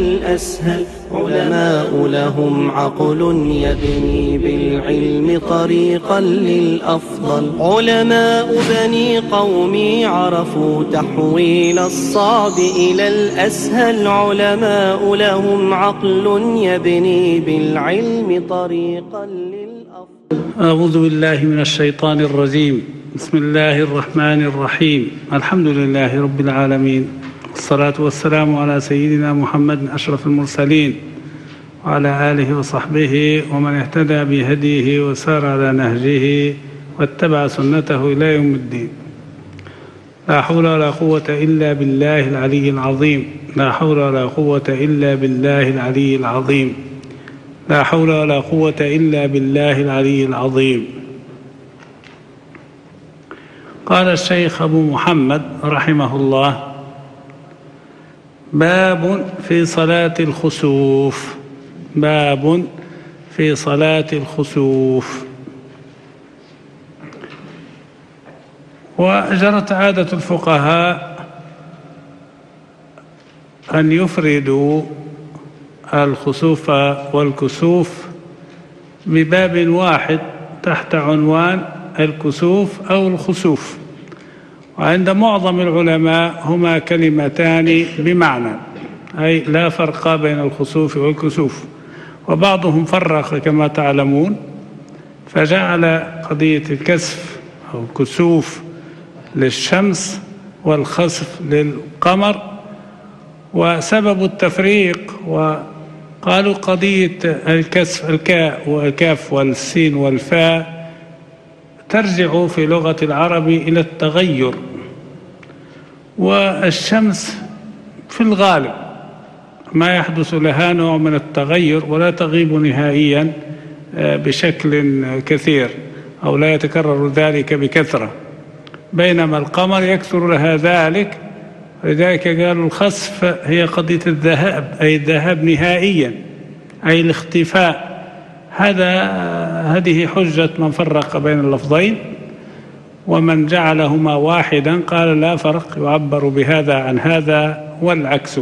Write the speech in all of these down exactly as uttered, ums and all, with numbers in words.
الأسهل. علماء لهم عقل يبني بالعلم طريقا للأفضل. علماء بني قومي عرفوا تحويل الصعب إلى الأسهل. علماء لهم عقل يبني بالعلم طريقا للأفضل. أعوذ بالله من الشيطان الرجيم. بسم الله الرحمن الرحيم. الحمد لله رب العالمين، والصلاة والسلام على سيدنا محمد أشرف المرسلين وعلى آله وصحبه ومن اهتدى بهديه وسار على نهجه واتبع سنته إلى يوم الدين. لا حول ولا قوة إلا بالله العلي العظيم. لا حول ولا قوة إلا بالله العلي العظيم. لا حول ولا قوة إلا بالله العلي العظيم. قال الشيخ أبو محمد رحمه الله: باب في صلاة الخسوف. باب في صلاة الخسوف. وجرت عادة الفقهاء أن يفردوا الخسوف والكسوف بباب واحد تحت عنوان الكسوف أو الخسوف، وعند معظم العلماء هما كلمتان بمعنى، أي لا فرق بين الخسوف والكسوف. وبعضهم فرق كما تعلمون فجعل قضية الكسف أو الكسوف للشمس والخسف للقمر، وسبب التفريق وقالوا قضية الكسف الكاء والكاف والسين والفاء ترجع في لغة العرب إلى التغير، والشمس في الغالب ما يحدث لها نوع من التغير ولا تغيب نهائيا بشكل كثير أو لا يتكرر ذلك بكثرة، بينما القمر يكثر لها ذلك. ولذلك قالوا الخسف هي قضية الذهاب، أي الذهاب نهائيا، أي الاختفاء. هذا هذه حجة من فرق بين اللفظين، ومن جعلهما واحدا قال لا فرق، يعبر بهذا عن هذا والعكس.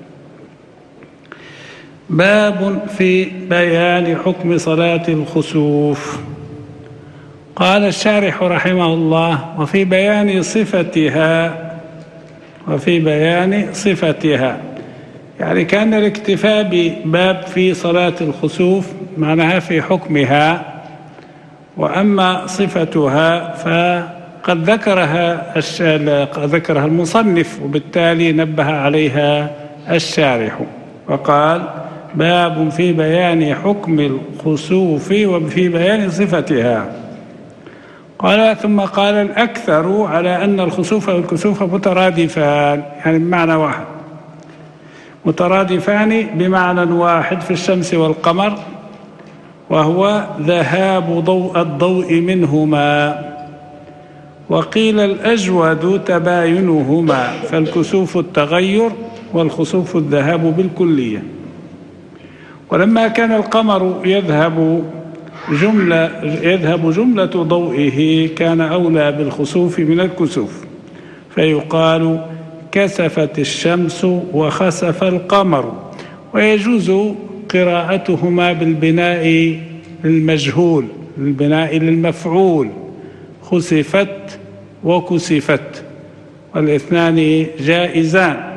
باب في بيان حكم صلاة الخسوف. قال الشارح رحمه الله: وفي بيان صفتها. وفي بيان صفتها يعني كان الاكتفاء بباب في صلاة الخسوف معناها في حكمها، وأما صفتها فقد ذكرها ذكرها المصنف، وبالتالي نبه عليها الشارح وقال: باب في بيان حكم الخسوف وفي بيان صفتها. قال ثم قال: الأكثر على أن الخسوف والكسوف مترادفان، يعني بمعنى واحد، مترادفان بمعنى واحد في الشمس والقمر، وهو ذهاب ضوء الضوء منهما. وقيل الأجود تباينهما، فالكسوف التغير والخسوف الذهاب بالكلية. ولما كان القمر يذهب جملة يذهب جملة ضوئه كان أولى بالخسوف من الكسوف، فيقال: كسفت الشمس وخسف القمر. ويجوز قراءتهما بالبناء للمجهول، بالبناء للمفعول، خسفت وكسفت، والاثنان جائزان.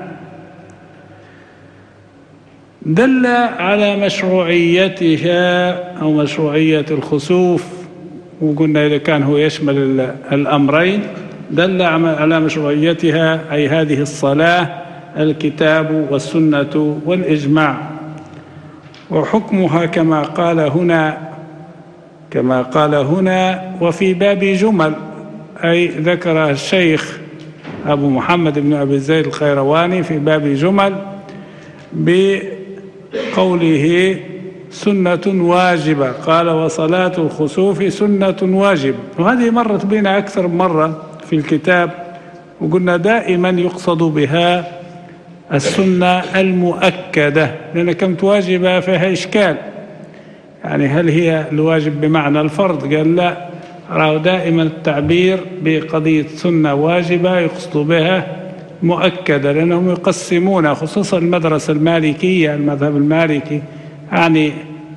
دل على مشروعيتها أو مشروعية الخسوف، وقلنا إذا كان هو يشمل الأمرين، دل على مشروعيتها أي هذه الصلاة الكتاب والسنة والإجماع. وحكمها كما قال هنا كما قال هنا وفي باب جمل، أي ذكر الشيخ أبو محمد بن أبي زيد الخيرواني في باب جمل بقوله: سنة واجبة. قال: وصلاة الخسوف سنة واجبة. وهذه مرت بنا أكثر من مرة في الكتاب، وقلنا دائما يقصد بها السنة المؤكدة، لأن كم واجبة فيها إشكال، يعني هل هي الواجب بمعنى الفرض؟ قال لا، رأوا دائما التعبير بقضية سنة واجبة يقصد بها مؤكدة، لأنهم يقسمون خصوصا المدرسة المالكية، المذهب المالكي يعني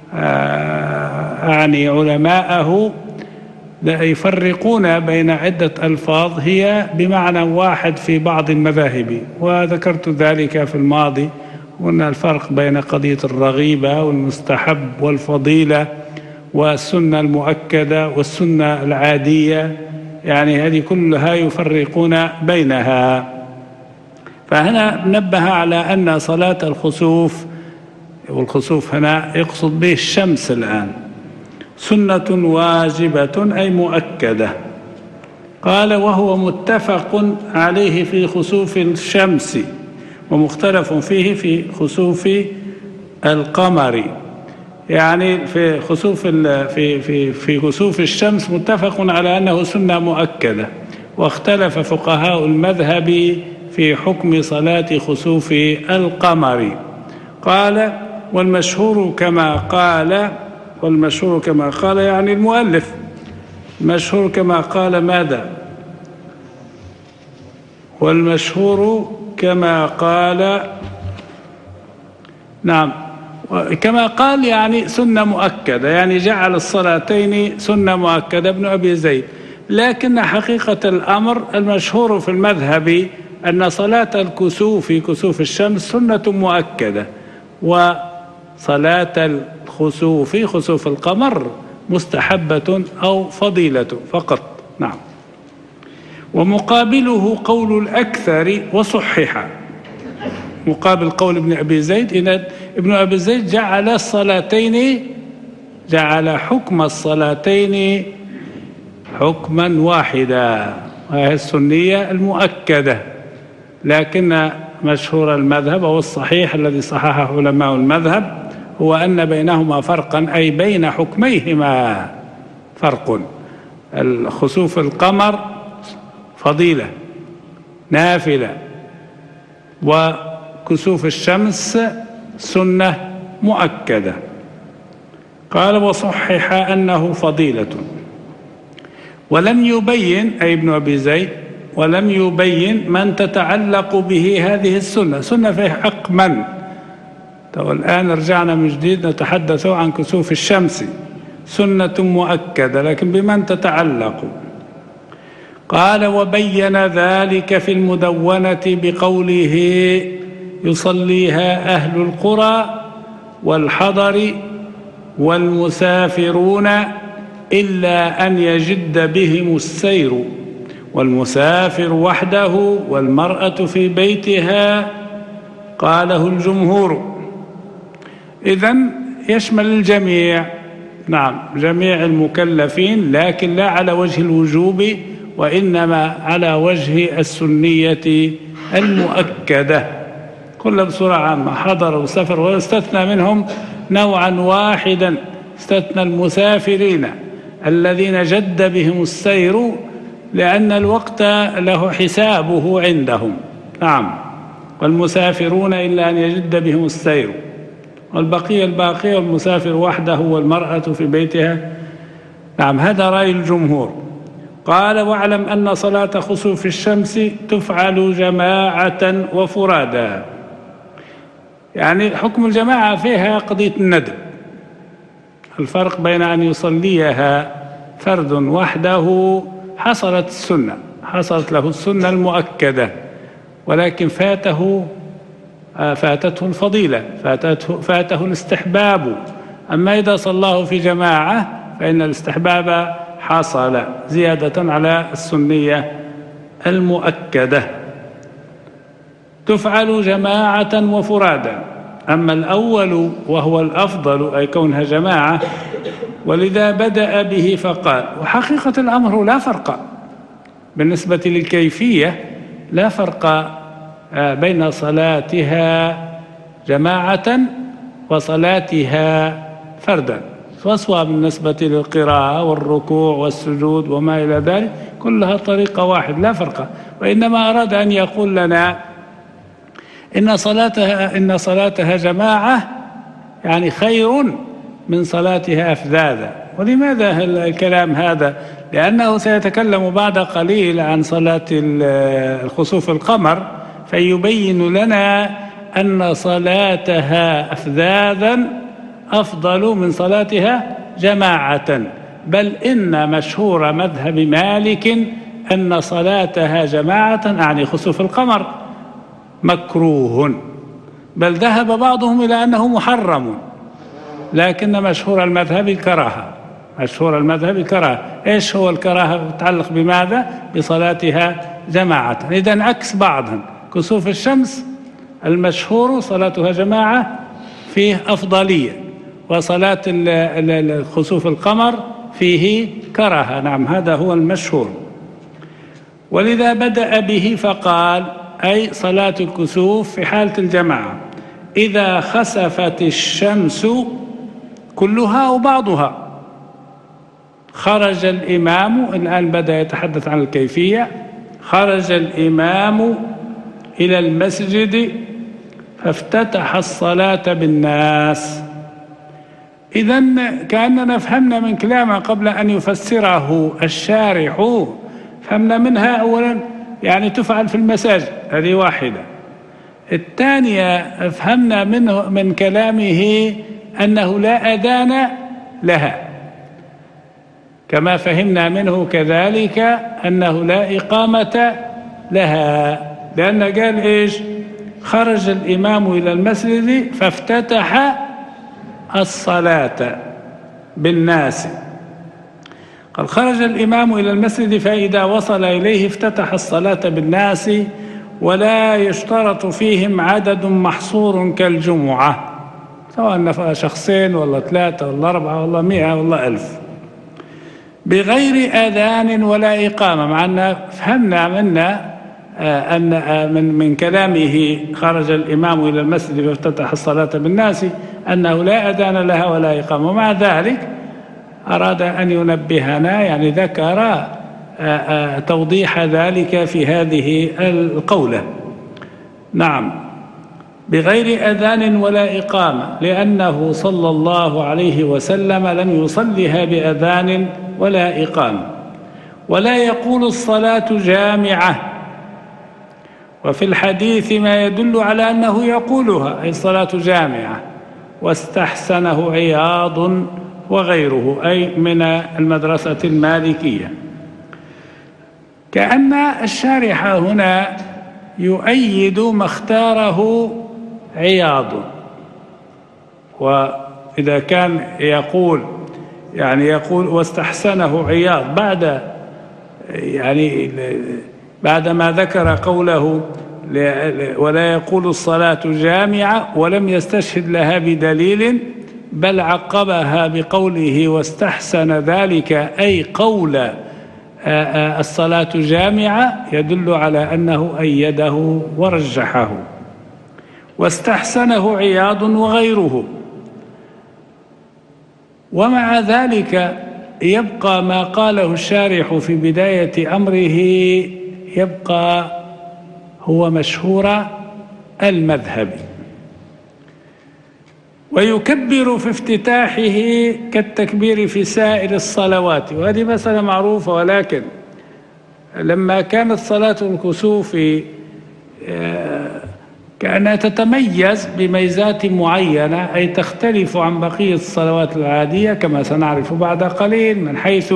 يعني علماءه يفرقون بين عدة ألفاظ هي بمعنى واحد في بعض المذاهب، وذكرت ذلك في الماضي، وأن الفرق بين قضية الرغيبة والمستحب والفضيلة والسنة المؤكدة والسنة العادية، يعني هذه كلها يفرقون بينها. فهنا نبه على أن صلاة الخسوف، والخسوف هنا يقصد به الشمس الآن، سنة واجبة أي مؤكدة. قال وهو متفق عليه في خسوف الشمس ومختلف فيه في خسوف القمر. يعني في خسوف في في في خسوف الشمس متفق على أنه سنة مؤكدة، واختلف فقهاء المذهب في حكم صلاة خسوف القمر. قال والمشهور كما قال، والمشهور كما قال يعني المؤلف، المشهور كما قال ماذا؟ والمشهور كما قال، نعم كما قال يعني سنة مؤكدة، يعني جعل الصلاتين سنة مؤكدة ابن أبي زيد. لكن حقيقة الأمر المشهور في المذهب أن صلاة الكسوف كسوف الشمس سنة مؤكدة، وصلاة الخسوف خسوف القمر مستحبة أو فضيلة فقط. نعم. ومقابله قول الأكثر وصحح، مقابل قول ابن أبي زيد إن ابن أبي زيد جعل الصلاتين، جعل حكم الصلاتين حكما واحدا، وهي السنية المؤكدة. لكن مشهور المذهب أو الصحيح الذي صححه علماء المذهب هو أن بينهما فرقا، أي بين حكميهما فرق. الخسوف القمر فضيلة نافلة، وكسوف الشمس سنة مؤكدة. قال وصحح أنه فضيلة، ولم يبين أي ابن أبي زيد ولم يبين من تتعلق به هذه السنة، سنة في حق من؟ والآن رجعنا من جديد نتحدث عن كسوف الشمس، سنة مؤكدة، لكن بمن تتعلق؟ قال وبين ذلك في المدونة بقوله يصليها أهل القرى والحضر والمسافرون إلا أن يجد بهم السير، والمسافر وحده والمرأة في بيتها، قاله الجمهور. إذن يشمل الجميع، نعم جميع المكلفين، لكن لا على وجه الوجوب، وإنما على وجه السنية المؤكدة. كل بصورة عامة حضر وسفر، ويستثنى منهم نوعا واحدا، استثنى المسافرين الذين جد بهم السير، لأن الوقت له حسابه عندهم. نعم. والمسافرون إلا أن يجد بهم السير، والبقية الباقية والمسافر وحده والمرأة في بيتها. نعم هذا رأي الجمهور. قال واعلم أن صلاة خسوف الشمس تفعل جماعة وفرادا، يعني حكم الجماعة فيها قضية الندب، الفرق بين أن يصليها فرد وحده حصلت السنة، حصلت له السنة المؤكدة، ولكن فاته فاتته الفضيلة، فاتته, فاته الاستحباب. أما إذا صلاه في جماعة فإن الاستحباب حصل زيادة على السنية المؤكدة. تفعل جماعة وفرادا. أما الأول وهو الأفضل أي كونها جماعة، ولذا بدأ به فقال. وحقيقة الأمر لا فرق بالنسبة للكيفية، لا فرق بين صلاتها جماعة وصلاتها فردا، فسواء بالنسبة للقراءة والركوع والسجود وما إلى ذلك كلها طريقة واحد لا فرق. وإنما أراد أن يقول لنا إن صلاتها إن صلاتها جماعة يعني خير من صلاتها أفذاذا. ولماذا الكلام هذا؟ لأنه سيتكلم بعد قليل عن صلاة الخسوف القمر، فيبين لنا أن صلاتها أفذاذا أفضل من صلاتها جماعة، بل إن مشهور مذهب مالك أن صلاتها جماعة يعني خسوف القمر مكروه، بل ذهب بعضهم إلى أنه محرم، لكن مشهور المذهب الكراهة. مشهور المذهب الكراهة. إيش هو الكراهة؟ تتعلق بماذا؟ بصلاتها جماعة. إذن عكس بعضهم. كسوف الشمس المشهور صلاتها جماعة فيه أفضلية، وصلاة خسوف القمر فيه كراهة. نعم، هذا هو المشهور. ولذا بدأ به فقال أي صلاة الكسوف في حالة الجماعة إذا خسفت الشمس كلها أو بعضها، خرج الإمام، الآن بدأ يتحدث عن الكيفية، خرج الإمام إلى المسجد فافتتح الصلاة بالناس. إذن كأننا فهمنا من كلامه قبل أن يفسره الشارح، فهمنا منها أولا يعني تفعل في المساجد، هذه واحدة. الثانية فهمنا منه من كلامه أنه لا أذان لها، كما فهمنا منه كذلك أنه لا إقامة لها، لأن قال إيش؟ خرج الإمام إلى المسجد فافتتح الصلاة بالناس. قال خرج الإمام إلى المسجد فإذا وصل إليه افتتح الصلاة بالناس، ولا يشترط فيهم عدد محصور كالجمعة، سواء شخصين ولا ثلاثة ولا أربعة ولا مئة ولا ألف، بغير أذان ولا إقامة. مع أن فهمنا منا أن من من كلامه خرج الإمام إلى المسجد فافتتح الصلاة بالناس أنه لا أذان لها ولا إقامة. ومع ذلك أراد أن ينبهنا، يعني ذكر توضيح ذلك في هذه القولة. نعم، بغير أذان ولا إقامة، لأنه صلى الله عليه وسلم لم يصلها بأذان ولا إقامة. ولا يقول الصلاة جامعة، وفي الحديث ما يدل على أنه يقولها أي الصلاة جامعة. واستحسنه عياض وغيره أي من المدرسة المالكية. كأن الشارح هنا يؤيد ما اختاره عياض، وإذا كان يقول يعني يقول واستحسنه عياض بعد يعني بعدما ذكر قوله ولا يقول الصلاة جامعة ولم يستشهد لها بدليل، بل عقبها بقوله واستحسن ذلك أي قول الصلاة جامعة، يدل على أنه أيده ورجحه. واستحسنه عياض وغيره. ومع ذلك يبقى ما قاله الشارح في بداية أمره، يبقى هو مشهور المذهب. ويكبر في افتتاحه كالتكبير في سائر الصلوات، وهذه مسألة معروفة، ولكن لما كانت صلاة الكسوف كأنها تتميز بميزات معينة، أي تختلف عن بقية الصلوات العادية كما سنعرف بعد قليل، من حيث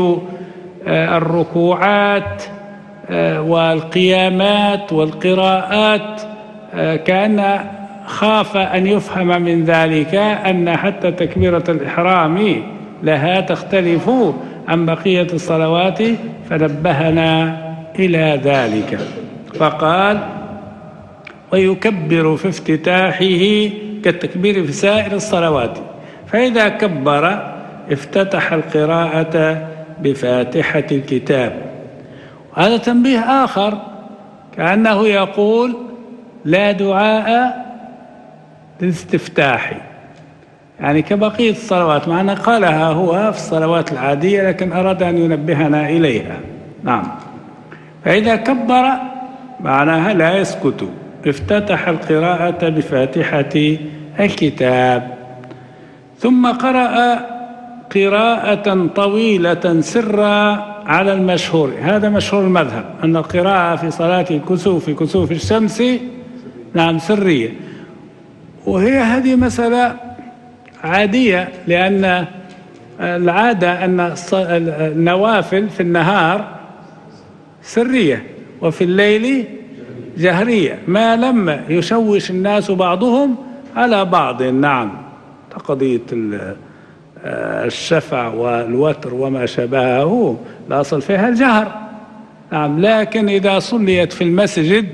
الركوعات والقيامات والقراءات، كأن خاف أن يفهم من ذلك أن حتى تكبيرة الإحرام لها تختلف عن بقية الصلوات، فنبهنا إلى ذلك فقال ويكبر في افتتاحه كالتكبير في سائر الصلوات. فإذا كبر افتتح القراءة بفاتحة الكتاب. وهذا تنبيه آخر، كأنه يقول لا دعاء للاستفتاح، يعني كبقية الصلوات، مع أن قالها هو في الصلوات العادية لكن أراد أن ينبهنا إليها. نعم، فإذا كبر معناها لا يسكت، افتتح القراءة بفاتحة الكتاب. ثم قرأ قراءة طويلة سرا على المشهور. هذا مشهور المذهب أن القراءة في صلاة الكسوف في كسوف الشمس نعم سرية. وهي هذه مسألة عادية، لأن العادة أن النوافل في النهار سرية وفي الليل جهرية، ما لم يشوش الناس بعضهم على بعض. نعم، قضية الشفع والوتر وما شابهه الأصل فيها الجهر. نعم، لكن إذا صليت في المسجد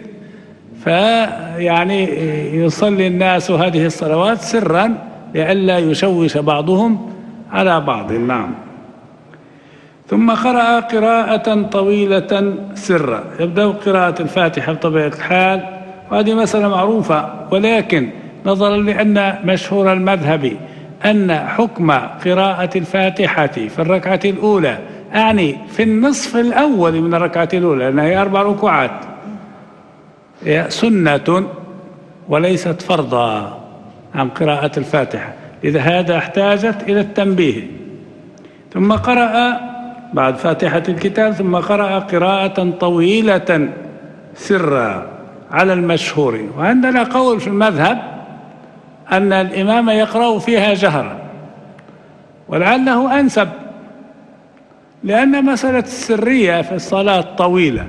فيعني يصلي الناس هذه الصلوات سرا لئلا يشوش بعضهم على بعض. نعم. ثم قرأ قراءة طويلة سرا، يبدأ قراءة الفاتحة بطبيعة الحال، وهذه مسألة معروفة، ولكن نظرا لأن مشهور المذهب أن حكم قراءة الفاتحة في الركعة الأولى، أعني في النصف الأول من الركعة الأولى، لأنها هي أربع ركوعات، هي سنة وليست فرضا عن قراءة الفاتحة، إذا هذا احتاجت إلى التنبيه. ثم قرأ بعد فاتحة الكتاب ثم قرأ قراءة طويلة سرا على المشهور. وعندنا قول في المذهب أن الإمام يقرأ فيها جهرا، ولعله أنسب، لأن مسألة السرية في الصلاة طويلة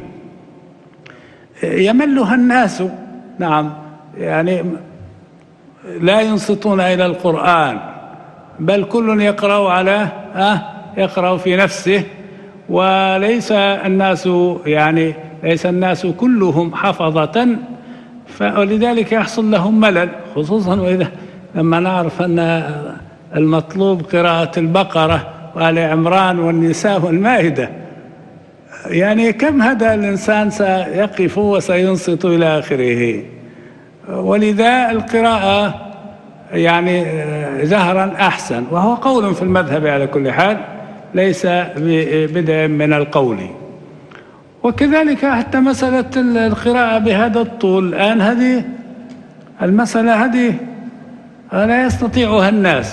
يملها الناس. نعم، يعني لا ينصتون إلى القرآن، بل كل يقرأ على أه يقرأ في نفسه، وليس الناس يعني ليس الناس كلهم حفظة، فلذلك يحصل لهم ملل، خصوصا وإذا لما نعرف أن المطلوب قراءة البقرة وآل عمران والنساء والمائدة، يعني كم هذا الإنسان سيقف وسينصت إلى آخره. ولذا القراءة يعني جهرا أحسن، وهو قول في المذهب على كل حال، ليس ببدع من القول. وكذلك حتى مسألة القراءة بهذا الطول الآن، هذه المسألة هذه لا يستطيعها الناس،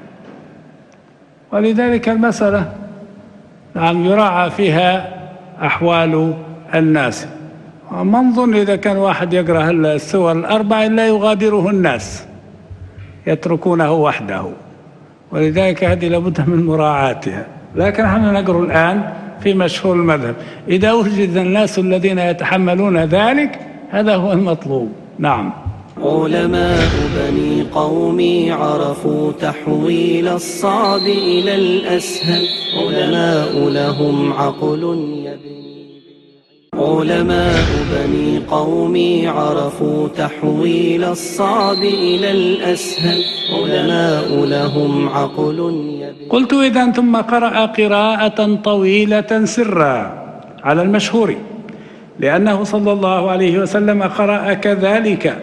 ولذلك المسألة نعم يراعى فيها أحوال الناس. ما نظن إذا كان واحد يقرأ السور الأربع لا يغادره الناس، يتركونه وحده، ولذلك هذه لابد من مراعاتها. لكن نحن نقرأ الآن في مشهور المذهب، إذا وجد الناس الذين يتحملون ذلك هذا هو المطلوب. نعم. علماء بني قومي عرفوا تحويل الصعب إلى الأسهل، علماء لهم عقل يبني علماء بني قومي عرفوا تحويل الصعب إلى الأسهل، علماء لهم عقل يبني. قلت إذن ثم قرأ قراءة طويلة سرا على المشهور، لأنه صلى الله عليه وسلم قرأ كذلك،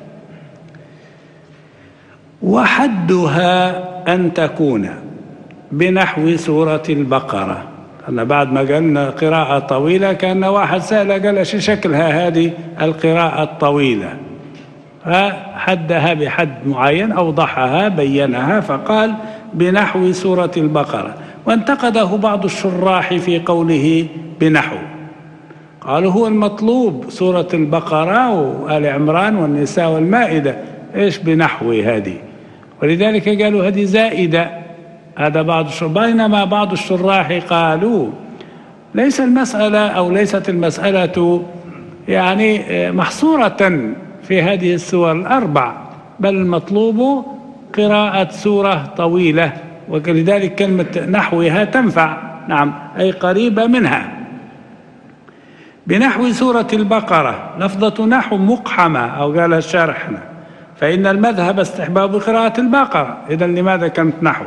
وحدها أن تكون بنحو سورة البقرة. أنا بعد ما قلنا قراءة طويلة كان واحد سأل قال ايش شكلها هذه القراءة الطويلة، فحدها بحد معين، أوضحها بينها، فقال بنحو سورة البقرة. وانتقده بعض الشراح في قوله بنحو، قالوا هو المطلوب سورة البقرة وآل عمران والنساء والمائدة، إيش بنحو هذه؟ ولذلك قالوا هذه زائدة، هذا بعض الشراح. بينما بعض الشراح قالوا ليس المسألة أو ليست المسألة يعني محصورة في هذه السور الأربع، بل المطلوب قراءة سورة طويلة، ولذلك كلمة نحوها تنفع. نعم، أي قريبة منها. بنحو سورة البقرة، لفظة نحو مقحمة، أو قال الشارحنا فإن المذهب استحباب قراءة البقرة، إذن لماذا كانت نحو؟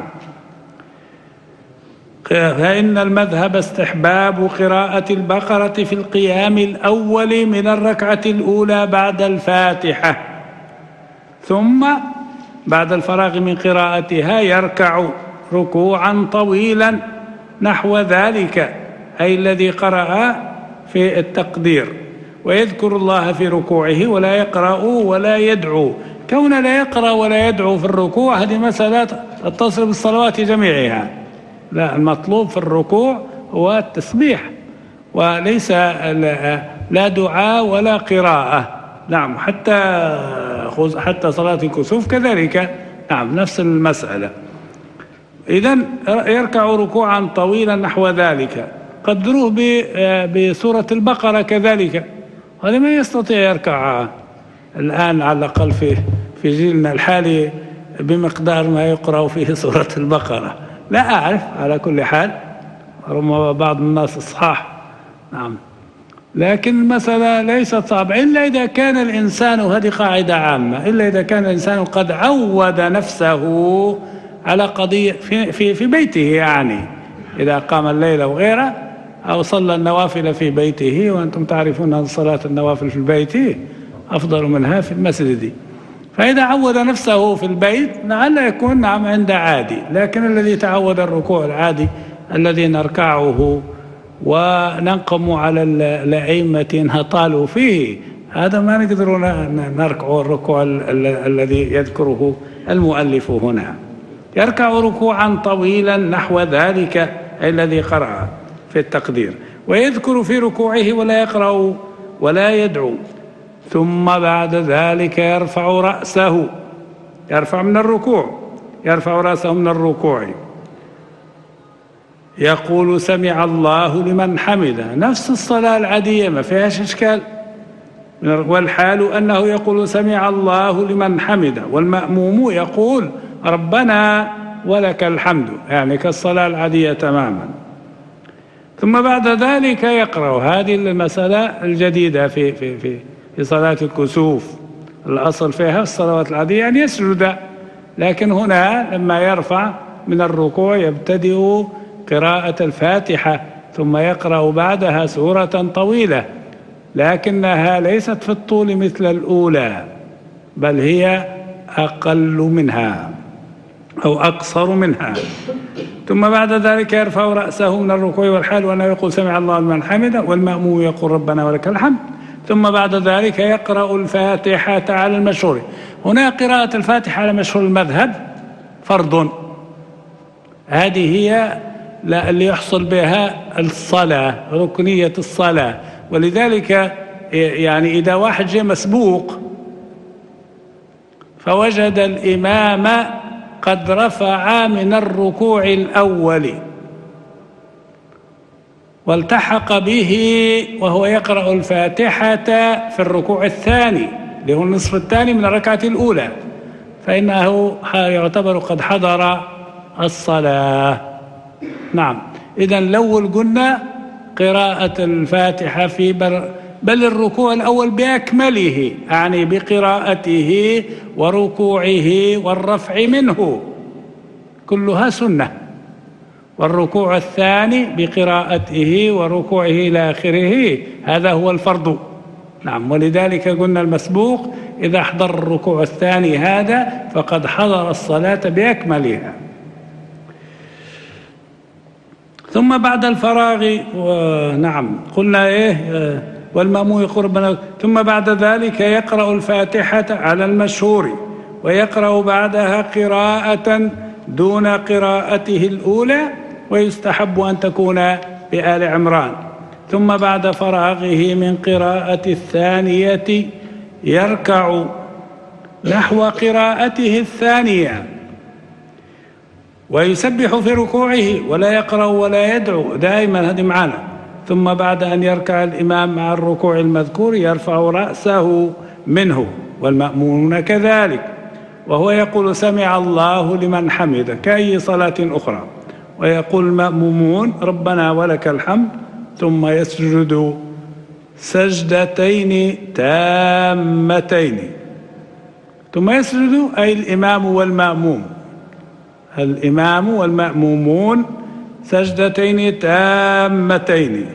فإن المذهب استحباب قراءة البقرة في القيام الأول من الركعة الأولى بعد الفاتحة، ثم بعد الفراغ من قراءتها يركع ركوعا طويلا نحو ذلك، أي الذي قرأ في التقدير، ويذكر الله في ركوعه ولا يقرأ ولا يدعو. كون لا يقرأ ولا يدعو في الركوع هذه مسألة تتصل بالصلوات جميعها، لا، المطلوب في الركوع هو التسبيح، وليس لا دعاء ولا قراءة. نعم، حتى حتى صلاة الكسوف كذلك، نعم، نفس المسألة. إذن يركع ركوعا طويلا نحو ذلك. قدروه بسورة البقرة كذلك، هذا ما يستطيع يركع الآن على الأقل في في جيلنا الحالي بمقدار ما يقرأ فيه سورة البقرة، لا أعرف، على كل حال ربما بعض الناس الصحاح، نعم، لكن المسألة ليست صعبة إلا إذا كان الإنسان، هذه قاعدة عامة، إلا إذا كان الإنسان قد عود نفسه على قضية في, في, في بيته، يعني إذا قام الليل وغيره أو صلى النوافل في بيته، وأنتم تعرفون أن صلاة النوافل في البيت أفضل منها في المسجد. فإذا عود نفسه في البيت لعل يكون نعم عند عادي، لكن الذي تعود الركوع العادي الذي نركعه وننقم على الأئمة إنها طالوا فيه، هذا ما نقدر نركع الركوع الذي يذكره المؤلف هنا. يركع ركوعا طويلا نحو ذلك أي الذي قرأ في التقدير، ويذكر في ركوعه ولا يقرأ ولا يدعو، ثم بعد ذلك يرفع رأسه، يرفع من الركوع، يرفع رأسه من الركوع، يقول سمع الله لمن حمده، نفس الصلاة العادية ما فيهاش إشكال، والحال أنه يقول سمع الله لمن حمده، والمأموم يقول ربنا ولك الحمد، يعني كالصلاة العادية تماما. ثم بعد ذلك يقرأ، هذه المسألة الجديدة في في في في صلاة الكسوف، الأصل فيها الصلوات العادية أن يسجد، لكن هنا لما يرفع من الركوع يبتدئ قراءة الفاتحة، ثم يقرأ بعدها سورة طويلة، لكنها ليست في الطول مثل الأولى، بل هي أقل منها أو أقصر منها. ثم بعد ذلك يرفع رأسه من الركوع، والحال وأنه يقول سمع الله لمن حمده، والمأموم يقول ربنا ولك الحمد. ثم بعد ذلك يقرأ الفاتحة على المشهور. هنا قراءة الفاتحة على مشهور المذهب فرض، هذه هي اللي يحصل بها الصلاة، ركنية الصلاة. ولذلك يعني إذا واحد جاء مسبوق فوجد الإمام قد رفع من الركوع الأول والتحق به وهو يقرأ الفاتحة في الركوع الثاني اللي هو النصف الثاني من الركعة الأولى، فإنه يعتبر قد حضر الصلاة. نعم، إذن الأول قلنا قراءة الفاتحة في بر بل الركوع الأول بأكمله، يعني بقراءته وركوعه والرفع منه كلها سنة، والركوع الثاني بقراءته وركوعه إلى آخره هذا هو الفرض. نعم، ولذلك قلنا المسبوق إذا حضر الركوع الثاني هذا فقد حضر الصلاة بأكملها. ثم بعد الفراغ نعم قلنا إيه والمأموم يقول ربنا، ثم بعد ذلك يقرأ الفاتحة على المشهور، ويقرأ بعدها قراءة دون قراءته الأولى، ويستحب أن تكون بآل عمران. ثم بعد فراغه من قراءة الثانية يركع نحو قراءته الثانية، ويسبح في ركوعه ولا يقرأ ولا يدعو دائما، هذه معنا. ثم بعد أن يركع الإمام مع الركوع المذكور يرفع رأسه منه، والمأمومون كذلك، وهو يقول سمع الله لمن حمده كأي صلاة أخرى، ويقول المأمومون ربنا ولك الحمد، ثم يسجد سجدتين تامتين. ثم يسجد أي الإمام والمأموم، الإمام والمأمومون سجدتين تامتين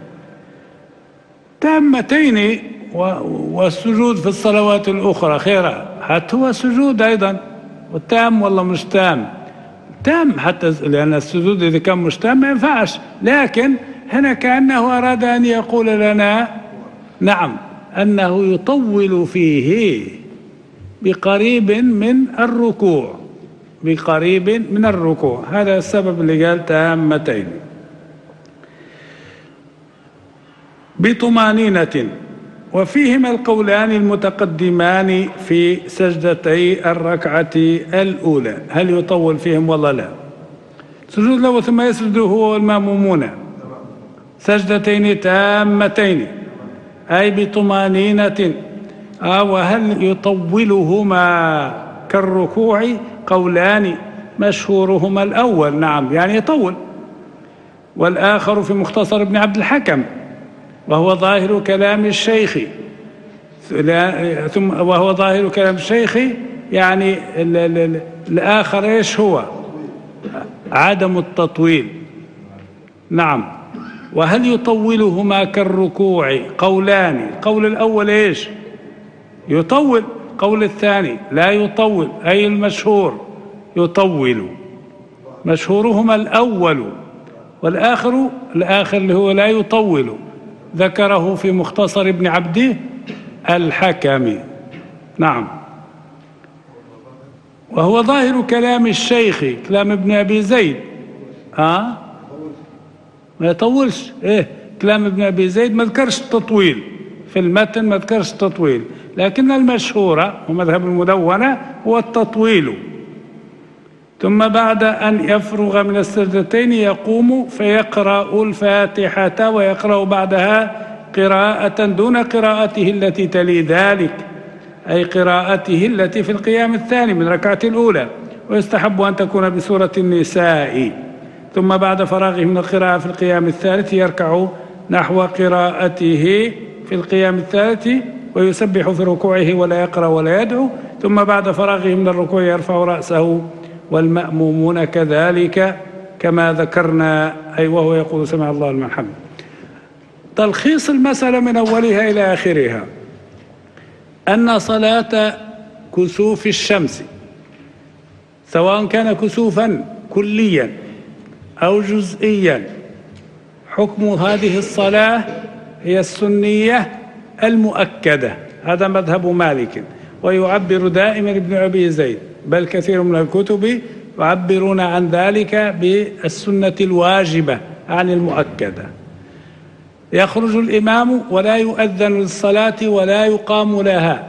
تامتين والسجود في الصلوات الأخرى خيرا، حتى هو سجود أيضا، والتام والله مش تام، تام حتى لأن السجود إذا كان مش تام ما ينفعش، لكن هنا كأنه أراد أن يقول لنا نعم أنه يطول فيه بقريب من الركوع، بقريب من الركوع، هذا السبب اللي قال تامتين بطمانينة. وفيهما القولان المتقدمان في سجدتي الركعة الأولى، هل يطول فيهم ولا لا؟ سجود له ثم يسجد هو والمأمومون سجدتين تامتين أي بطمانينة. آه وهل يطولهما كالركوع؟ قولان مشهورهما الأول نعم يعني يطول، والآخر في مختصر ابن عبد الحكم وهو ظاهر كلام الشيخ، ثم وهو ظاهر كلام الشيخ يعني ال ال ال الآخر إيش هو؟ عدم التطويل. نعم. وهل يطولهما كالركوع؟ قولان، القول الأول إيش؟ يطول، قول الثاني لا يطول، أي المشهور يطول، مشهورهما الأول، والآخر الآخر اللي هو لا يطول ذكره في مختصر ابن عبد الحكم. نعم. وهو ظاهر كلام الشيخ كلام ابن أبي زيد. آه ما يطولش. إيه كلام ابن أبي زيد ما ذكرش التطويل في المتن، ما ذكرش التطويل، لكن المشهورة ومذهب المدونة هو التطويل. ثم بعد أن يفرغ من السجدتين يقوم فيقرأ الفاتحة ويقرأ بعدها قراءة دون قراءته التي تلي ذلك، أي قراءته التي في القيام الثاني من ركعة الأولى، ويستحب أن تكون بسورة النساء. ثم بعد فراغه من القراءة في القيام الثالث يركع نحو قراءته في القيام الثالث ويسبح في ركوعه ولا يقرأ ولا يدعو. ثم بعد فراغه من الركوع يرفع رأسه والمأمومون كذلك كما ذكرنا، أي وهو يقول سمع الله لمن حمده. تلخيص المسألة من أولها إلى آخرها أن صلاة كسوف الشمس سواء كان كسوفا كليا أو جزئيا حكم هذه الصلاة هي السنية المؤكدة، هذا مذهب مالك، ويعبر دائما ابن أبي زيد بل كثير من الكتب يعبرون عن ذلك بالسنة الواجبة عن المؤكدة. يخرج الإمام ولا يؤذن للصلاة ولا يقام لها،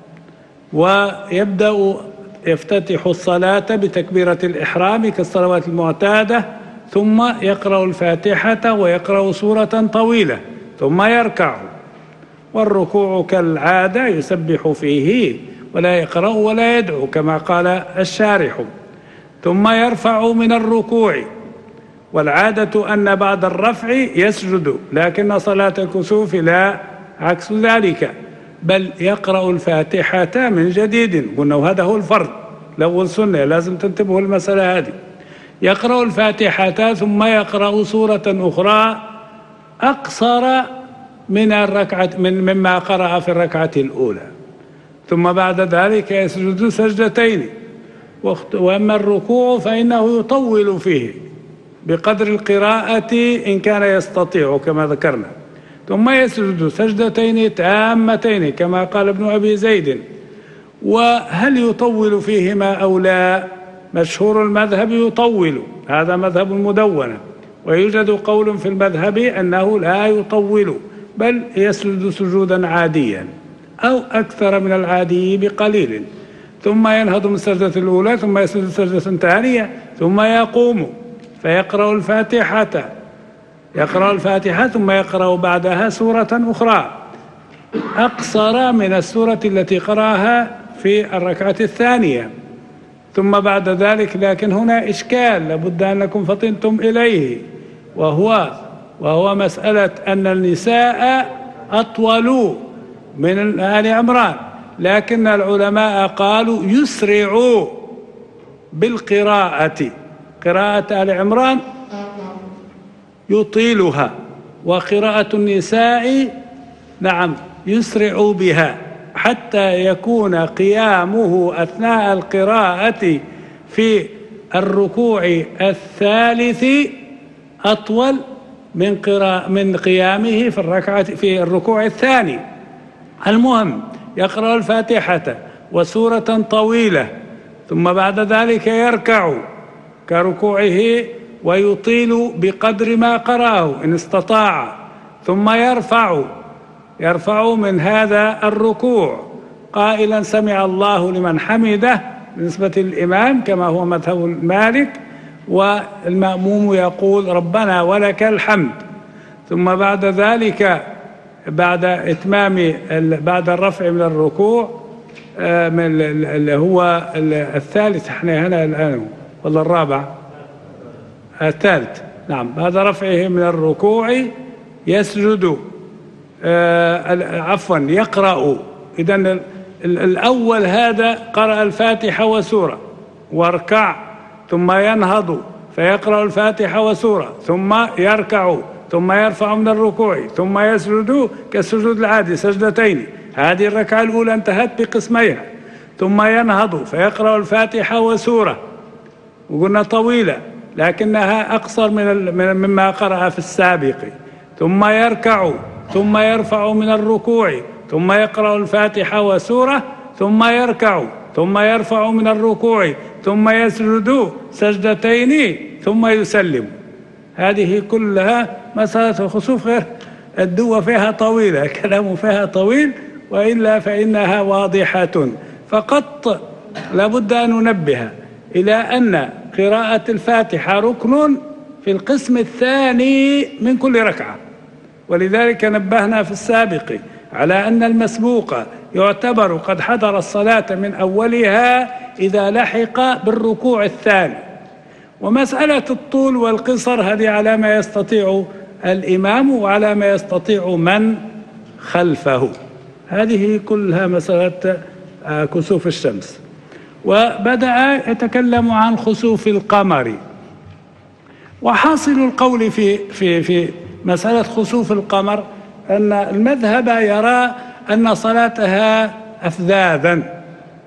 ويبدأ يفتتح الصلاة بتكبيرة الإحرام كالصلوات المعتادة، ثم يقرأ الفاتحة ويقرأ سورة طويلة ثم يركع، والركوع كالعادة يسبح فيه ولا يقرأ ولا يدعو كما قال الشارح، ثم يرفع من الركوع، والعادة أن بعد الرفع يسجد، لكن صلاة الكسوف لا عكس ذلك، بل يقرأ الفاتحة من جديد، قلنا وهذا هو الفرض الأول سنة، لازم تنتبهوا المسألة هذه. يقرأ الفاتحة ثم يقرأ سورة أخرى أقصر من الركعة من مما قرأ في الركعة الأولى، ثم بعد ذلك يسجد سجدتين. وأما الركوع فإنه يطول فيه بقدر القراءة إن كان يستطيع كما ذكرنا، ثم يسجد سجدتين تامتين كما قال ابن أبي زيد. وهل يطول فيهما أو لا؟ مشهور المذهب يطول، هذا مذهب المدونة، ويوجد قول في المذهب أنه لا يطول بل يسجد سجودا عاديا أو أكثر من العادي بقليل، ثم ينهض من السجدة الأولى ثم يسجد سجدة ثانية ثم يقوم فيقرأ الفاتحة يقرأ الفاتحة ثم يقرأ بعدها سورة أخرى أقصر من السورة التي قرأها في الركعة الثانية، ثم بعد ذلك لكن هنا إشكال لابد أنكم فطنتم إليه، وهو وهو مسألة أن النساء أطولوا من آل عمران، لكن العلماء قالوا يسرعوا بالقراءة، قراءة آل عمران يطيلها، وقراءة النساء نعم يسرع بها حتى يكون قيامه أثناء القراءة في الركوع الثالث أطول من قراءة من قيامه في الركعة في الركوع الثاني. المهم يقرأ الفاتحة وسورة طويلة ثم بعد ذلك يركع كركوعه ويطيل بقدر ما قرأه إن استطاع، ثم يرفع يرفع من هذا الركوع قائلا سمع الله لمن حمده بالنسبة للإمام كما هو مذهب مالك، والمأموم يقول ربنا ولك الحمد. ثم بعد ذلك بعد إتمام بعد الرفع من الركوع من اللي هو الثالث، احنا هنا الآن ولا الرابع؟ الثالث، نعم. بعد رفعه من الركوع يسجد، عفوا يقرأ. إذن الأول هذا قرأ الفاتحة وسورة واركع، ثم ينهض فيقرأ الفاتحة وسورة، ثم يركع، ثم يرفع من الركوع، ثم يسجد كالسجود العادي سجدتين. هذه الركعة الأولى انتهت بقسميها. ثم ينهض فيقرأ الفاتحة وسورة، وقلنا طويلة لكنها أقصر من مما قرأ في السابق. ثم يركع، ثم يرفع من الركوع، ثم يقرأ الفاتحة وسورة، ثم يركع، ثم يرفع من الركوع، ثم يسجد سجدتين، ثم يسلم. هذه كلها مسألة الخسوف، غير الدوة فيها طويلة، كلام فيها طويل، وإلا فإنها واضحة. فقط لابد أن ننبه إلى أن قراءة الفاتحة ركن في القسم الثاني من كل ركعة، ولذلك نبهنا في السابق على أن المسبوق يعتبر قد حضر الصلاة من أولها إذا لحق بالركوع الثاني. ومسألة الطول والقصر هذه على ما يستطيع الإمام وعلى ما يستطيع من خلفه. هذه كلها مسألة كسوف الشمس. وبدأ يتكلم عن خسوف القمر. وحاصل القول في في في مسألة خسوف القمر أن المذهب يرى أن صلاتها أفذاذا،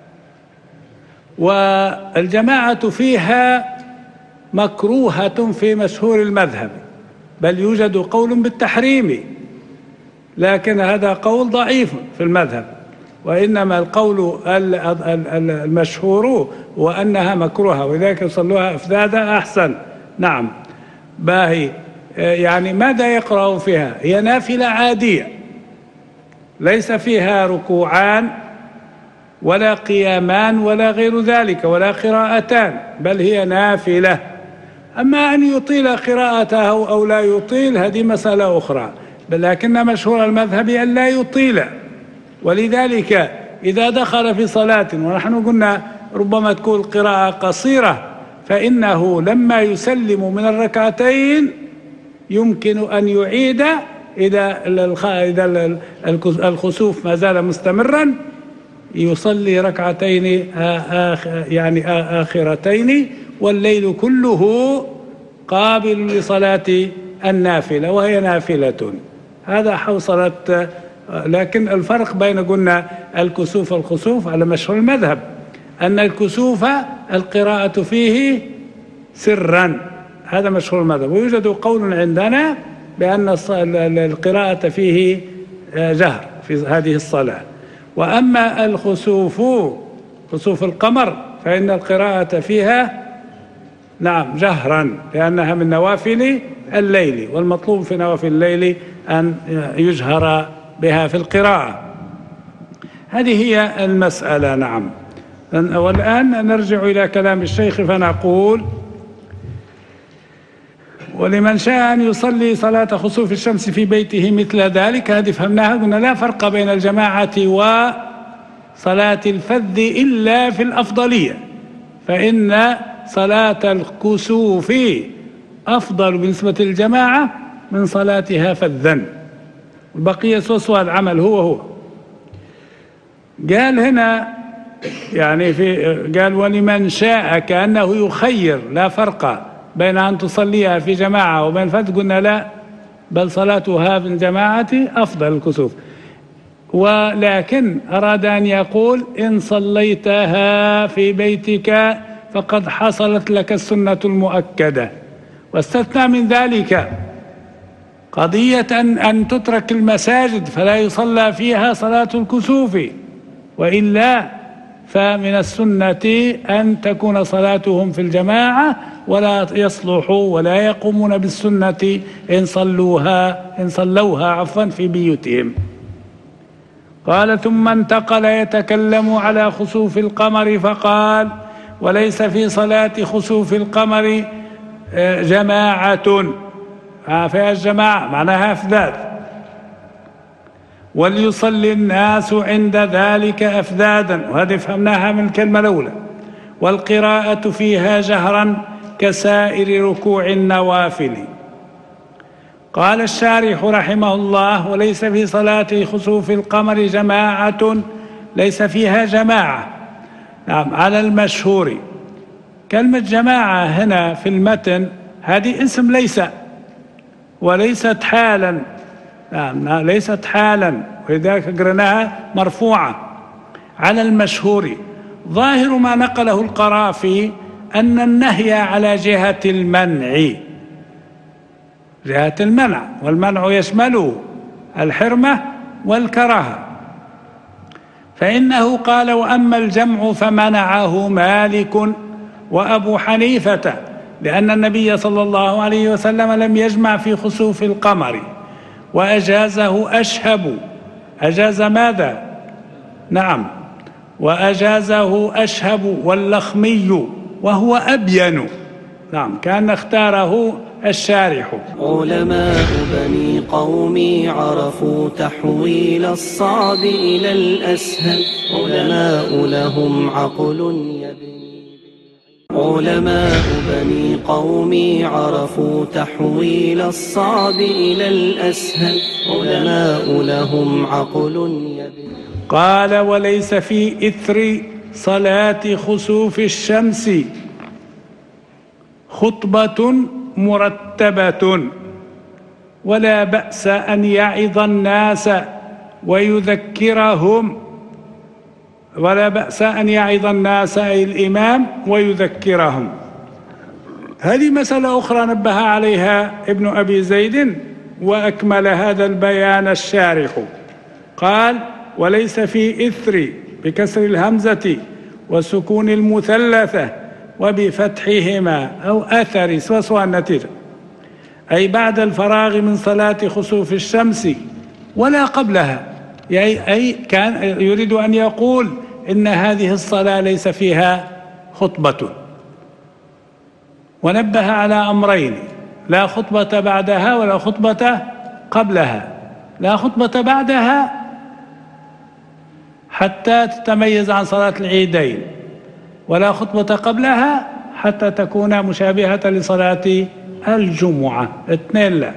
والجماعة فيها مكروهة في مشهور المذهب، بل يوجد قول بالتحريم، لكن هذا قول ضعيف في المذهب، وإنما القول المشهور هو أنها مكروهة، ولذلك يصلوها أفذاذا أحسن. نعم. باهي. يعني ماذا يقرأ فيها؟ هي نافلة عادية ليس فيها ركوعان ولا قيامان ولا غير ذلك ولا قراءتان، بل هي نافلة. أما أن يطيل قراءته أو لا يطيل هذه مسألة أخرى، بل لكن مشهور المذهب أن لا يطيل. ولذلك إذا دخل في صلاة، ونحن قلنا ربما تكون قراءة قصيرة، فإنه لما يسلم من الركعتين يمكن أن يعيد إذا الخسوف ما زال مستمرا، يصلي ركعتين يعني آخرتين، والليل كله قابل لصلاة النافلة وهي نافلة. هذا حوصلة. لكن الفرق بين قلنا الكسوف والخسوف على مشهور المذهب أن الكسوف القراءة فيه سرا، هذا مشهور المذهب. ويوجد قول عندنا بأن القراءة فيه جهر في هذه الصلاة. وأما الخسوف خسوف القمر فإن القراءة فيها نعم جهرا، لأنها من نوافل الليل، والمطلوب في نوافل الليل أن يجهر بها في القراءة. هذه هي المسألة. نعم. والآن نرجع إلى كلام الشيخ فنقول: ولمن شاء أن يصلي صلاة خسوف الشمس في بيته مثل ذلك. هذه فهمناها، قلنا لا فرق بين الجماعة وصلاة الفذ إلا في الأفضلية، فإن صلاة الكسوف أفضل بالنسبة للجماعة من صلاتها فذا، البقية سوى العمل هو هو. قال هنا يعني في قال ولمن شاء، كأنه يخير، لا فرق بين أن تصليها في جماعة وبين الفذ. قلنا لا، بل صلاتها في الجماعة أفضل الكسوف. ولكن أراد أن يقول: إن صليتها في بيتك فقد حصلت لك السنة المؤكدة. واستثنى من ذلك قضية أن, أن تترك المساجد فلا يصلى فيها صلاة الكسوف، وإلا فمن السنة أن تكون صلاتهم في الجماعة، ولا يصلحوا ولا يقومون بالسنة إن صلوها إن صلوها عفوا في بيوتهم. قال: ثم انتقل يتكلم على خسوف القمر فقال: وليس في صلاة خسوف القمر جماعة، فيها الجماعة معناها أفذاذ، وليصلي الناس عند ذلك أفذاذا، وهذه فهمناها من الكلمة الأولى. والقراءة فيها جهرا كسائر ركوع النوافل. قال الشارح رحمه الله: وليس في صلاة خسوف القمر جماعة، ليس فيها جماعة. نعم، على المشهور. كلمة جماعة هنا في المتن هذه اسم ليس، وليست حالا. نعم، ليست حالا، ولذلك قرناها مرفوعة. على المشهور. ظاهر ما نقله القرافي أن النهي على جهة المنع، جهة المنع، والمنع يشمل الحرمة والكراهة. فإنه قال: وأما الجمع فمنعه مالك وأبو حنيفة، لأن النبي صلى الله عليه وسلم لم يجمع في خسوف القمر، وأجازه أشهب. أجاز ماذا؟ نعم، وأجازه أشهب واللخمي، وهو أبين. نعم، كان اختاره الشارح. علماء بني قومي عرفوا تحويل الصعب إلى الأسهل، علماء لهم عقل يبني. علماء بني قومي عرفوا تحويل الصعب إلى الأسهل، علماء لهم عقل يبني. قال: وليس في إثر صلاة خسوف الشمس خطبة مرتبة، ولا بأس أن يعظ الناس ويذكرهم، ولا بأس أن يعظ الناس أي الإمام ويذكرهم. هذه مسألة أخرى نبه عليها ابن أبي زيد، وأكمل هذا البيان الشارح. قال: وليس في إثر بكسر الهمزة وسكون المثلثة وبفتحهما أو أثر، سواء النتيجة، أي بعد الفراغ من صلاة خسوف الشمس ولا قبلها. أي كان يريد أن يقول إن هذه الصلاة ليس فيها خطبة. ونبه على أمرين: لا خطبة بعدها ولا خطبة قبلها. لا خطبة بعدها حتى تتميز عن صلاة العيدين، ولا خطبة قبلها حتى تكون مشابهة لصلاة الجمعة. اثنين لا،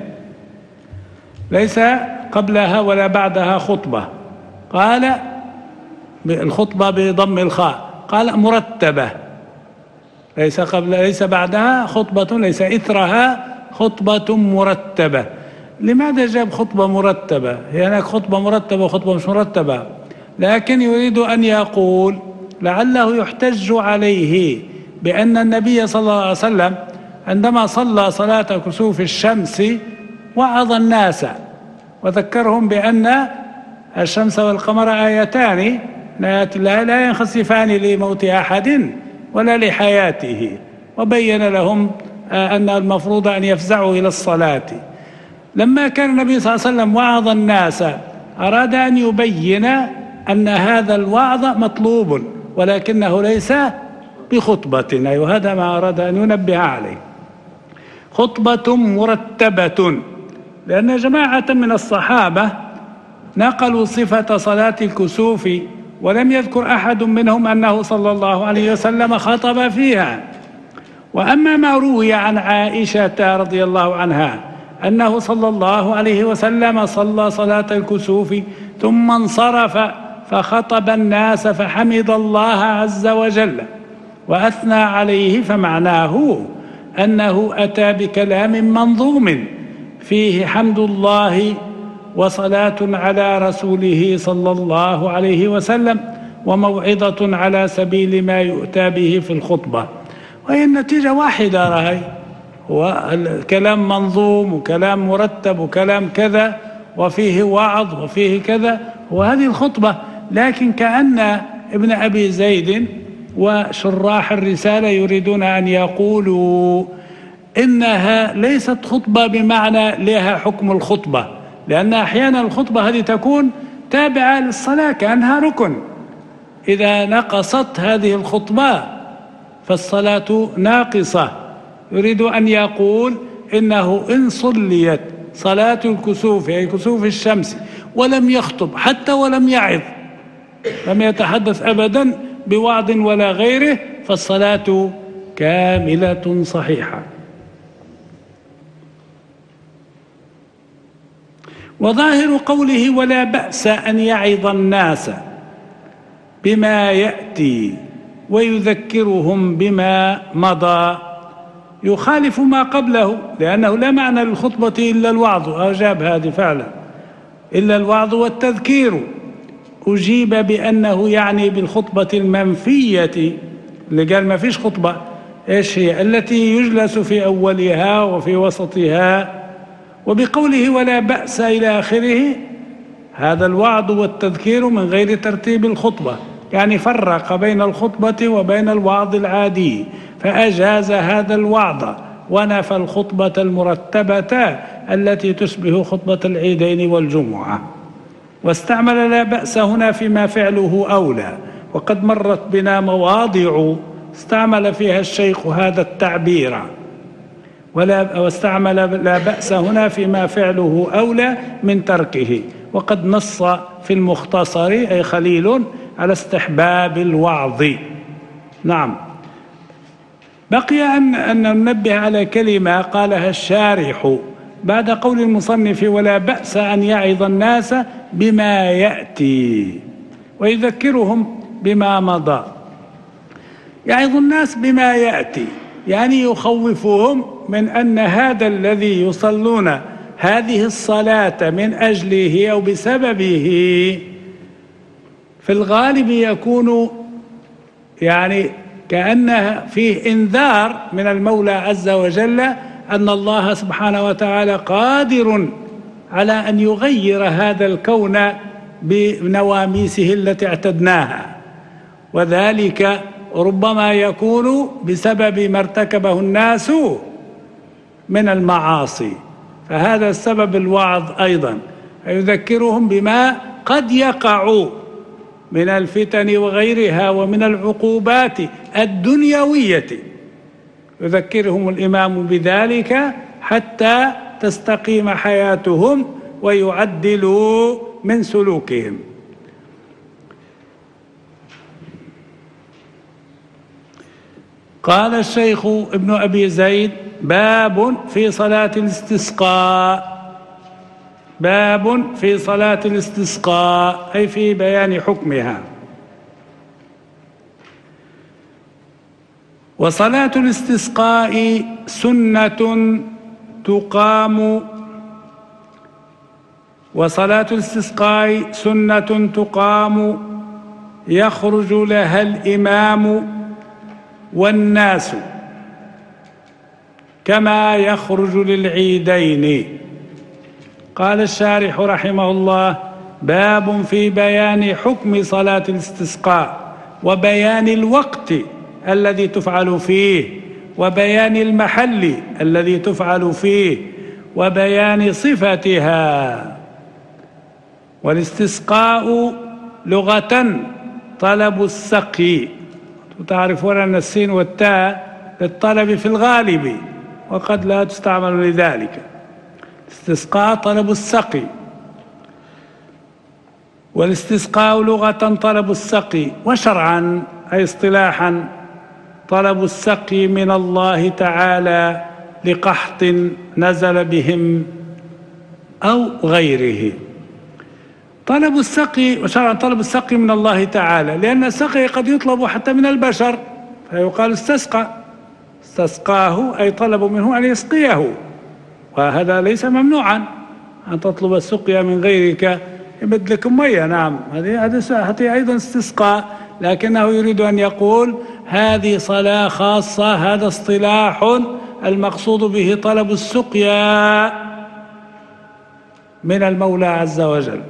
ليس قبلها ولا بعدها خطبة. قال الخطبة بضم الخاء، قال مرتبة، ليس قبل ليس بعدها خطبة، ليس إثرها خطبة مرتبة. لماذا جاب خطبة مرتبة؟ هي هناك خطبة مرتبة وخطبة مش مرتبة، لكن يريد أن يقول لعله يحتج عليه بأن النبي صلى الله عليه وسلم عندما صلى صلاة كسوف الشمس وعظ الناس وذكرهم بأن الشمس والقمر آيتان لا ينخسفان لموت أحد ولا لحياته، وبين لهم أن المفروض أن يفزعوا إلى الصلاة. لما كان النبي صلى الله عليه وسلم وعظ الناس أراد أن يبين أن هذا الوعظ مطلوب، ولكنه ليس بخطبة. أي وهذا ما أراد أن ينبه عليه. خطبة مرتبة، لأن جماعة من الصحابة نقلوا صفة صلاة الكسوف، ولم يذكر أحد منهم أنه صلى الله عليه وسلم خطب فيها. وأما ما روي عن عائشة رضي الله عنها أنه صلى الله عليه وسلم صلى صلاة الكسوف ثم انصرف فخطب الناس فحمد الله عز وجل وأثنى عليه، فمعناه أنه أتى بكلام منظوم فيه حمد الله وصلاة على رسوله صلى الله عليه وسلم وموعظة على سبيل ما يؤتى به في الخطبة. وهي النتيجة واحدة، رهي هو الكلام منظوم وكلام مرتب وكلام كذا وفيه وعظ وفيه كذا، وهذه الخطبة. لكن كأن ابن أبي زيد وشراح الرسالة يريدون أن يقولوا إنها ليست خطبة بمعنى لها حكم الخطبة، لأن أحيانا الخطبة هذه تكون تابعة للصلاة كأنها ركن. إذا نقصت هذه الخطبة فالصلاة ناقصة. يريد أن يقول إنه إن صليت صلاة الكسوف أي كسوف الشمس ولم يخطب حتى ولم يعظ، لم يتحدث أبدا بوعظ ولا غيره، فالصلاة كاملة صحيحة. وظاهر قوله ولا بأس أن يعظ الناس بما يأتي ويذكرهم بما مضى يخالف ما قبله، لأنه لا معنى للخطبة إلا الوعظ، أجاب هذه فعلا إلا الوعظ والتذكير. أجيب بأنه يعني بالخطبة المنفية اللي قال ما فيش خطبة، إيش هي؟ التي يجلس في أولها وفي وسطها. وبقوله ولا بأس إلى آخره هذا الوعظ والتذكير من غير ترتيب الخطبة، يعني فرق بين الخطبة وبين الوعظ العادي، فأجاز هذا الوعظ ونفى الخطبة المرتبة التي تشبه خطبة العيدين والجمعة. واستعمل لا بأس هنا فيما فعله أولى، وقد مرت بنا مواضع استعمل فيها الشيخ هذا التعبير، ولا واستعمل لا بأس هنا فيما فعله أولى من تركه، وقد نص في المختصر أي خليل على استحباب الوعظ. نعم. بقي أن, أن ننبه على كلمة قالها الشارح بعد قول المصنف ولا بأس أن يعظ الناس بما يأتي ويذكرهم بما مضى. يعظ الناس بما يأتي يعني يخوفهم من أن هذا الذي يصلون هذه الصلاة من أجله أو بسببه في الغالب يكون يعني كأنها فيه إنذار من المولى عز وجل أن الله سبحانه وتعالى قادر على أن يغير هذا الكون بنواميسه التي اعتدناها، وذلك ربما يكون بسبب ما ارتكبه الناس من المعاصي، فهذا السبب الوعظ أيضا يذكرهم بما قد يقع من الفتن وغيرها ومن العقوبات الدنيوية، يذكرهم الإمام بذلك حتى تستقيم حياتهم ويعدلوا من سلوكهم. قال الشيخ ابن أبي زيد باب في صلاة الاستسقاء. باب في صلاة الاستسقاء أي في بيان حكمها. وصلاة الاستسقاء سنة تقام وصلاة الاستسقاء سنة تقام يخرج لها الإمام والناس كما يخرج للعيدين. قال الشارح رحمه الله باب في بيان حكم صلاة الاستسقاء وبيان الوقت الذي تفعل فيه وبيان المحل الذي تفعل فيه وبيان صفتها. والاستسقاء لغة طلب السقي، تعرفون أن السين والتاء للطلب في الغالب وقد لا تستعمل لذلك. استسقاء طلب السقي، والاستسقاء لغة طلب السقي، وشرعا أي اصطلاحا طلب السقي من الله تعالى لقحط نزل بهم أو غيره. طلب السقي وشرعا طلب السقي من الله تعالى، لأن السقي قد يطلب حتى من البشر فيقال استسقى، استسقاه أي طلب منه أن يسقيه، وهذا ليس ممنوعا أن تطلب السقيا من غيرك يمد لكم مية. نعم، هذه هذه أيضا استسقاء، لكنه يريد أن يقول هذه صلاة خاصة، هذا اصطلاح المقصود به طلب السقيا من المولى عز وجل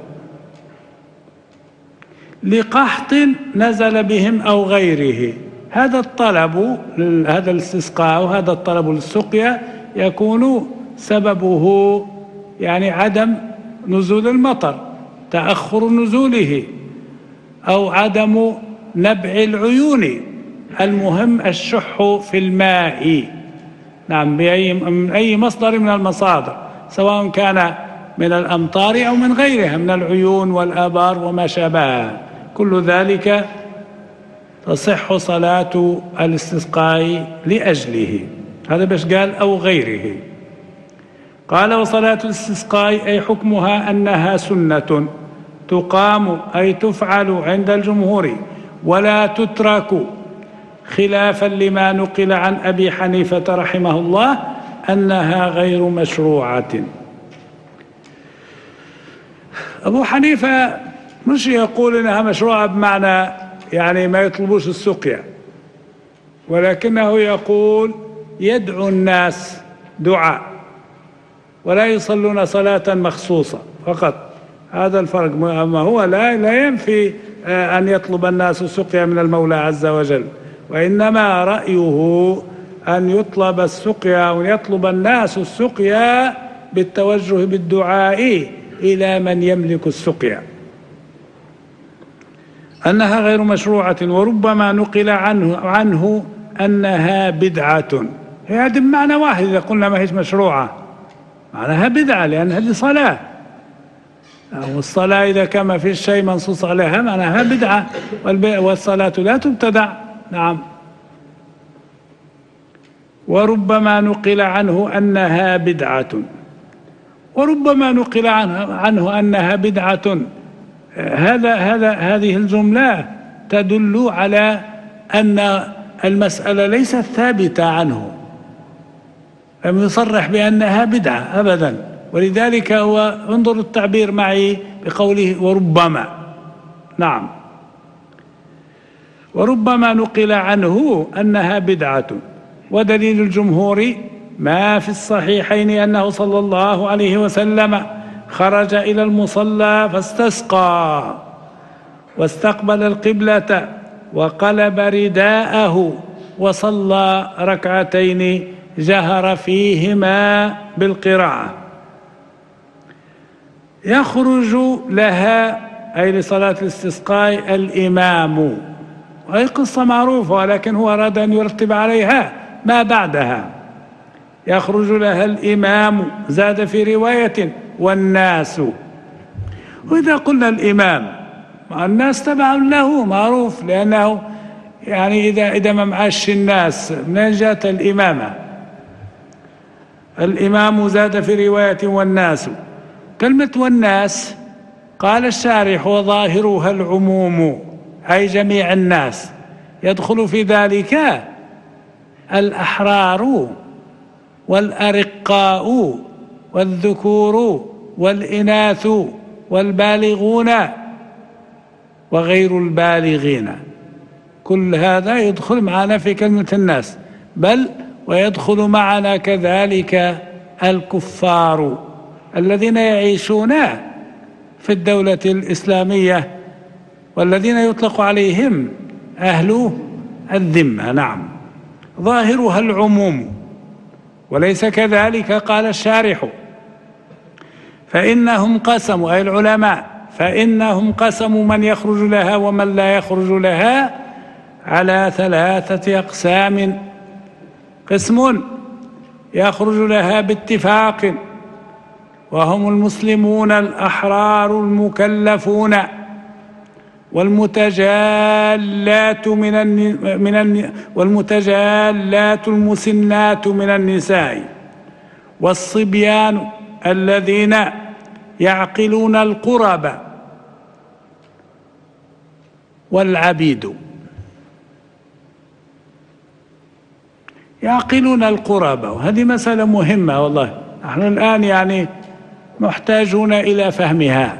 لقحط نزل بهم أو غيره. هذا الطلب هذا الاستسقاء وهذا الطلب للسقيا يكون سببه يعني عدم نزول المطر، تأخر نزوله أو عدم نبع العيون، المهم الشح في الماء، نعم، بأي من أي مصدر من المصادر، سواء كان من الأمطار أو من غيرها من العيون والآبار وما شابهها، كل ذلك تصح صلاة الاستسقاء لأجله. هذا باش قال أو غيره. قال وصلاة الاستسقاء أي حكمها أنها سنة تقام أي تفعل عند الجمهور ولا تترك، خلافا لما نقل عن أبي حنيفة رحمه الله أنها غير مشروعة. أبو حنيفة مش يقول إنها مشروعة بمعنى يعني ما يطلبوش السقيا، ولكنه يقول يدعو الناس دعاء ولا يصلون صلاة مخصوصة فقط، هذا الفرق. أما هو لا لا ينفي أن يطلب الناس السقيا من المولى عز وجل، وإنما رأيه أن يطلب السقيا ويطلب الناس السقيا بالتوجه بالدعاء إلى من يملك السقيا، أنها غير مشروعة. وربما نقل عنه عنه أنها بدعة، هذا بمعنى واحد. إذا قلنا ما هيش مشروعة معناها بدعة، لأن هذه صلاة، والصلاة إذا كان ما فيش شيء منصوص عليها معناها بدعة، والصلاة لا تبتدع. نعم. وربما نقل عنه أنها بدعة، وربما نقل عنه, عنه أنها بدعة. هذا هذا هذه الجملة تدل على أن المسألة ليست ثابتة عنه، لم يصرح بأنها بدعة أبدا، ولذلك هو انظر التعبير معي بقوله وربما. نعم. وربما نقل عنه أنها بدعة، ودليل الجمهور ما في الصحيحين أنه صلى الله عليه وسلم خرج إلى المصلى فاستسقى واستقبل القبلة وقلب رداءه وصلى ركعتين جهر فيهما بالقراءة. يخرج لها أي لصلاة الاستسقاء الإمام، وهي قصة معروفة، ولكن هو أراد أن يرتب عليها ما بعدها. يخرج لها الإمام، زاد في رواية والناس. وإذا قلنا الإمام الناس تبع له معروف، لأنه يعني إذا إذا ما معاش الناس منين جاءت الإمامة؟ الإمام زاد في رواية والناس. كلمة والناس قال الشارح وظاهرها العموم، أي جميع الناس، يدخل في ذلك الأحرار والأرقاء والذكور والإناث والبالغون وغير البالغين، كل هذا يدخل معنا في كلمة الناس، بل ويدخل معنا كذلك الكفار الذين يعيشون في الدولة الإسلامية والذين يطلق عليهم أهل الذمة. نعم. ظاهرها العموم وليس كذلك، قال الشارح فإنهم قسموا، أي العلماء، فإنهم قسموا من يخرج لها ومن لا يخرج لها على ثلاثة أقسام: قسم يخرج لها باتفاق وهم المسلمون الأحرار المكلفون والمتجالات من الن... من الن... والمتجالات المسنات من النساء والصبيان الذين يعقلون القرب والعبيد. يعقلون القرب، وهذه مسألة مهمة والله، نحن الآن يعني محتاجون إلى فهمها،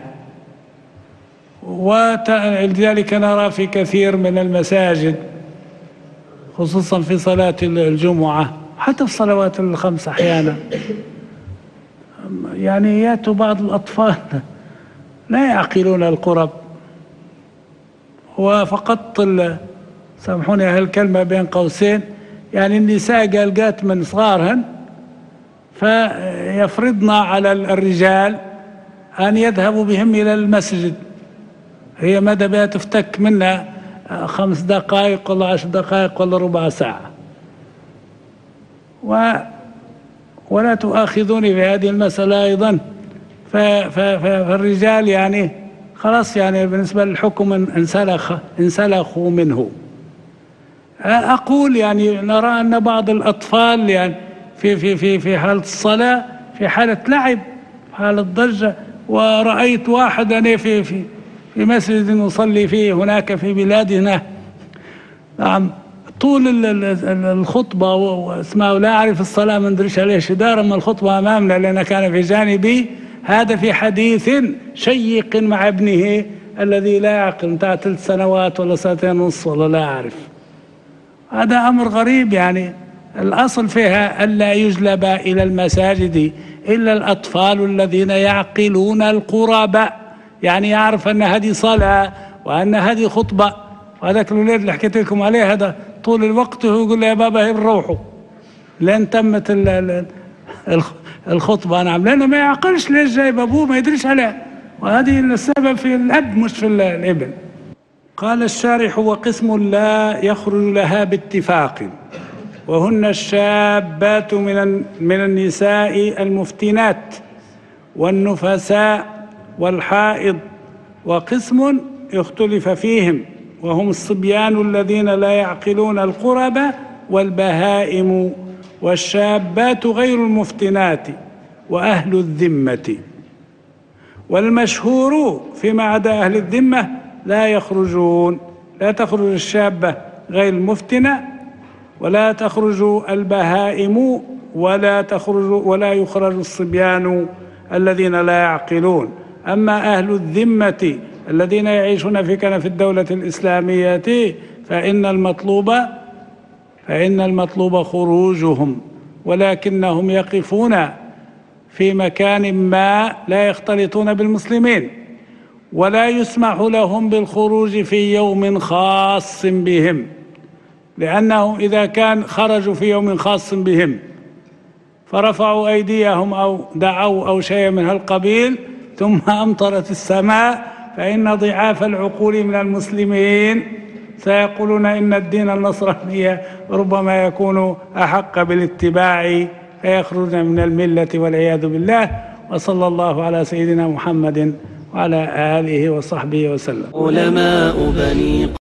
ولذلك نرى في كثير من المساجد خصوصا في صلاة الجمعة، حتى في الصلوات الخمس أحيانا، يعني يأتوا بعض الأطفال لا يعقلون القرب، وفقط سامحوني هالكلمة بين قوسين، يعني النساء قالقات من صغارهن فيفرضن على الرجال أن يذهبوا بهم إلى المسجد. هي ماذا بها تفتك منا خمس دقائق ولا عشر دقائق ولا ربع ساعة. و ولا تؤاخذوني في هذه المسألة أيضا. فالرجال يعني خلاص يعني بالنسبة للحكم انسلخ انسلخوا منه. أقول يعني نرى أن بعض الأطفال يعني في في في في حالة الصلاة في حالة لعب حالة ضجة. ورأيت واحدا في في في مسجد نصلي فيه هناك في بلادنا، نعم، طول الخطبة واسمعوا لا أعرف الصلاة ما ندريش عليه شدار، أما الخطبة أمامنا لأن كان في جانبي هذا في حديث شيق مع ابنه الذي لا يعقل متاع ثلاث سنوات ولا سنتين ونص ولا لا أعرف. هذا أمر غريب. يعني الأصل فيها ألا يجلب إلى المساجد إلا الأطفال الذين يعقلون القرب، يعني يعرف أن هذه صلاة وأن هذه خطبة. وهذاك الولاد اللي حكيت لكم عليه هذا طول الوقت هو يقول له يا بابا هي بنروحوا لين تمت الخطبة. نعم، لأنه ما يعقلش ليش جايب أبوه ما يدريش عليه، وهذه السبب في الأب مش في الابن. قال الشارح وقسم لا يخرج لها باتفاق، وهن الشابات من من النساء المفتنات والنفساء والحائض. وقسم يختلف فيهم وهم الصبيان الذين لا يعقلون القرب والبهائم والشابات غير المفتنات وأهل الذمة. والمشهور فيما عدا أهل الذمة لا يخرجون، لا تخرج الشابة غير المفتنة ولا تخرج البهائم ولا تخرج ولا يخرج الصبيان الذين لا يعقلون. أما أهل الذمة الذين يعيشون في كنف الدولة الإسلامية فإن المطلوب فإن المطلوب خروجهم، ولكنهم يقفون في مكان ما لا يختلطون بالمسلمين، ولا يسمح لهم بالخروج في يوم خاص بهم، لأنه إذا كان خرجوا في يوم خاص بهم فرفعوا أيديهم أو دعوا أو شيء من هالقبيل ثم أمطرت السماء فإن ضعاف العقول من المسلمين سيقولون إن الدين النصراني ربما يكون أحق بالاتباع فيخرجون من الملة والعياذ بالله. وصلى الله على سيدنا محمد وعلى آله وصحبه وسلم. علماء بني